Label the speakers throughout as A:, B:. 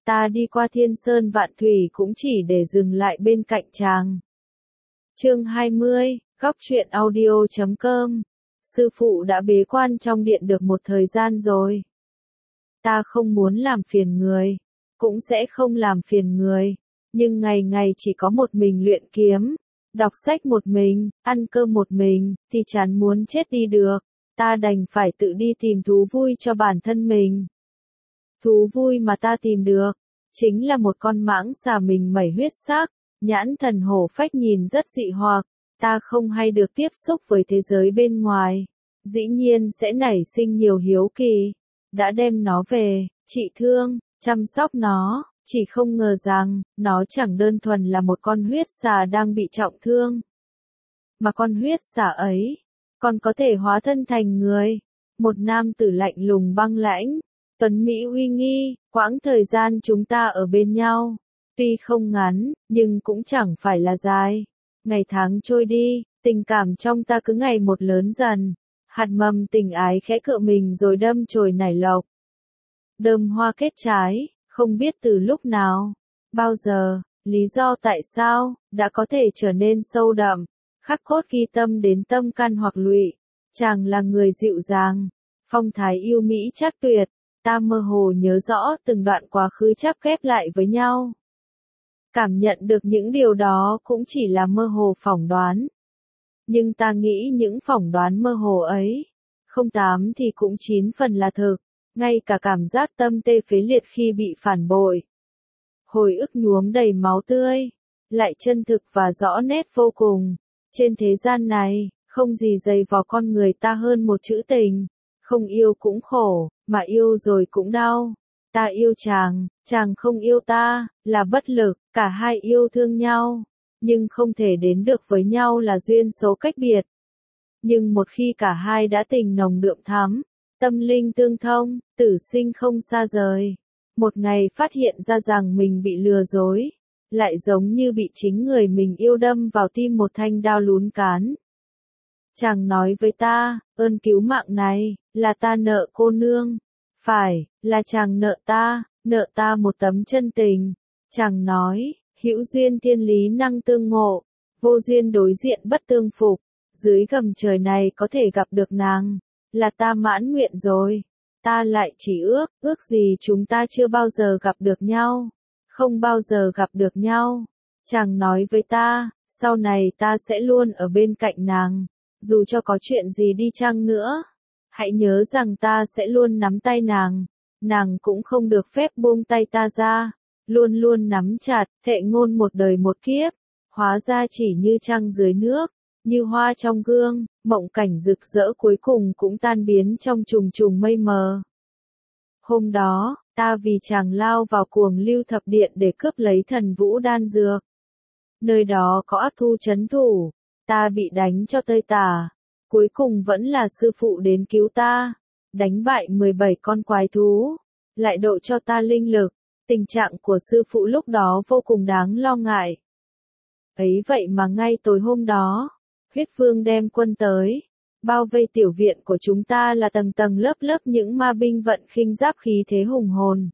A: Ta đi qua thiên sơn vạn thủy cũng chỉ để dừng lại bên cạnh chàng. Chương 20, góc truyện audio.com. Sư phụ đã bế quan trong điện được một thời gian rồi. Ta không muốn làm phiền người, cũng sẽ không làm phiền người, nhưng ngày ngày chỉ có một mình luyện kiếm, đọc sách một mình, ăn cơm một mình, thì chán muốn chết đi được. Ta đành phải tự đi tìm thú vui cho bản thân mình. Thú vui mà ta tìm được, chính là một con mãng xà mình mẩy huyết sắc, nhãn thần hổ phách nhìn rất dị hoặc. Ta không hay được tiếp xúc với thế giới bên ngoài, dĩ nhiên sẽ nảy sinh nhiều hiếu kỳ. Đã đem nó về, trị thương, chăm sóc nó, chỉ không ngờ rằng, nó chẳng đơn thuần là một con huyết xà đang bị trọng thương. Mà con huyết xà ấy, còn có thể hóa thân thành người. Một nam tử lạnh lùng băng lãnh, tuấn mỹ uy nghi. Quãng thời gian chúng ta ở bên nhau, tuy không ngắn, nhưng cũng chẳng phải là dài. Ngày tháng trôi đi, tình cảm trong ta cứ ngày một lớn dần. Hạt mầm tình ái khẽ cựa mình rồi đâm chồi nảy lộc. Đơm hoa kết trái, không biết từ lúc nào, bao giờ, lý do tại sao, đã có thể trở nên sâu đậm, khắc cốt ghi tâm đến tâm can hoặc lụy. Chàng là người dịu dàng, phong thái yêu mỹ trác tuyệt, ta mơ hồ nhớ rõ từng đoạn quá khứ chắp ghép lại với nhau. Cảm nhận được những điều đó cũng chỉ là mơ hồ phỏng đoán. Nhưng ta nghĩ những phỏng đoán mơ hồ ấy, không 8 thì cũng 9 phần là thực, ngay cả cảm giác tâm tê phế liệt khi bị phản bội. Hồi ức nhuốm đầy máu tươi, lại chân thực và rõ nét vô cùng. Trên thế gian này, không gì dày vò con người ta hơn một chữ tình. Không yêu cũng khổ, mà yêu rồi cũng đau. Ta yêu chàng, chàng không yêu ta, là bất lực, cả hai yêu thương nhau. Nhưng không thể đến được với nhau là duyên số cách biệt. Nhưng một khi cả hai đã tình nồng đượm thắm, tâm linh tương thông, tử sinh không xa rời. Một ngày phát hiện ra rằng mình bị lừa dối, lại giống như bị chính người mình yêu đâm vào tim một thanh đao lún cán. Chàng nói với ta, ơn cứu mạng này, là ta nợ cô nương. Phải, là chàng nợ ta một tấm chân tình. Chàng nói, hữu duyên thiên lý năng tương ngộ, vô duyên đối diện bất tương phục. Dưới gầm trời này có thể gặp được nàng, là ta mãn nguyện rồi. Ta lại chỉ ước gì chúng ta chưa bao giờ gặp được nhau, không bao giờ gặp được nhau. Chàng nói với ta, sau này ta sẽ luôn ở bên cạnh nàng, dù cho có chuyện gì đi chăng nữa. Hãy nhớ rằng ta sẽ luôn nắm tay nàng cũng không được phép buông tay ta ra, luôn luôn nắm chặt, thệ ngôn một đời một kiếp. Hóa ra chỉ như trăng dưới nước, như hoa trong gương, mộng cảnh rực rỡ cuối cùng cũng tan biến trong trùng trùng mây mờ. Hôm đó, ta vì chàng lao vào cuồng lưu thập điện để cướp lấy thần vũ đan dược. Nơi đó có ác thu trấn thủ, ta bị đánh cho tơi tả. Cuối cùng vẫn là sư phụ đến cứu ta, đánh bại 17 con quái thú, lại độ cho ta linh lực. Tình trạng của sư phụ lúc đó vô cùng đáng lo ngại. Ấy vậy mà ngay tối hôm đó, huyết vương đem quân tới, bao vây tiểu viện của chúng ta là tầng tầng lớp lớp những ma binh vận khinh giáp khí thế hùng hồn.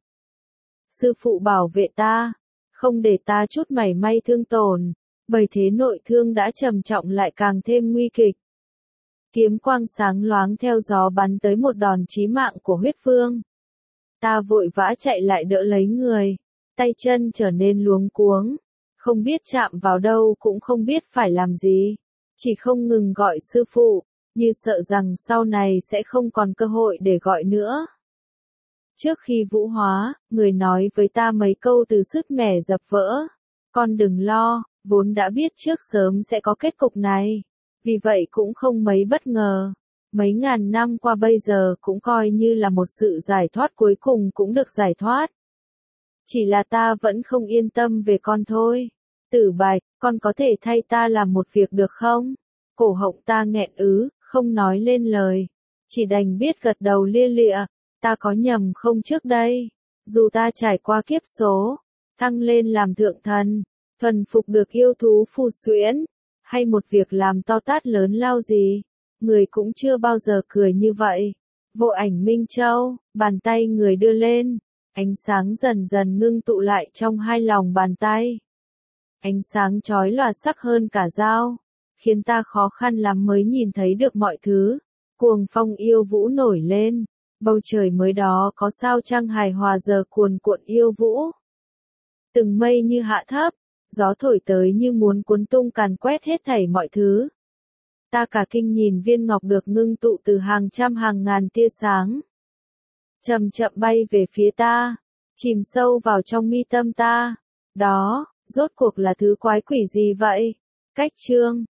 A: Sư phụ bảo vệ ta, không để ta chút mảy may thương tổn, bởi thế nội thương đã trầm trọng lại càng thêm nguy kịch. Kiếm quang sáng loáng theo gió bắn tới một đòn chí mạng của huyết vương. Ta vội vã chạy lại đỡ lấy người, tay chân trở nên luống cuống, không biết chạm vào đâu cũng không biết phải làm gì, chỉ không ngừng gọi sư phụ, như sợ rằng sau này sẽ không còn cơ hội để gọi nữa. Trước khi vũ hóa, người nói với ta mấy câu từ sứt mẻ dập vỡ. Con đừng lo, vốn đã biết trước sớm sẽ có kết cục này, vì vậy cũng không mấy bất ngờ. Mấy ngàn năm qua bây giờ cũng coi như là một sự giải thoát, cuối cùng cũng được giải thoát. Chỉ là ta vẫn không yên tâm về con thôi. Tử Bạch, con có thể thay ta làm một việc được không? Cổ họng ta nghẹn không nói lên lời. Chỉ đành biết gật đầu lia lịa. Ta có nhầm không trước đây? Dù ta trải qua kiếp số, thăng lên làm thượng thần, thuần phục được yêu thú phù xuyễn, hay một việc làm to tát lớn lao gì, người cũng chưa bao giờ cười như vậy. Vô ảnh Minh Châu, bàn tay người đưa lên, Ánh sáng dần dần ngưng tụ lại trong hai lòng bàn tay. Ánh sáng chói lòa sắc hơn cả dao, khiến ta khó khăn lắm mới nhìn thấy được mọi thứ. Cuồng phong yêu vũ nổi lên, bầu trời mới đó có sao trăng hài hòa giờ cuồn cuộn yêu vũ. Từng mây như hạ thấp, gió thổi tới như muốn cuốn tung càn quét hết thảy mọi thứ. Ta cả kinh nhìn viên ngọc được ngưng tụ từ hàng trăm hàng ngàn tia sáng. Chậm chậm bay về phía ta, chìm sâu vào trong mi tâm ta. Đó, rốt cuộc là thứ quái quỷ gì vậy? Cách chương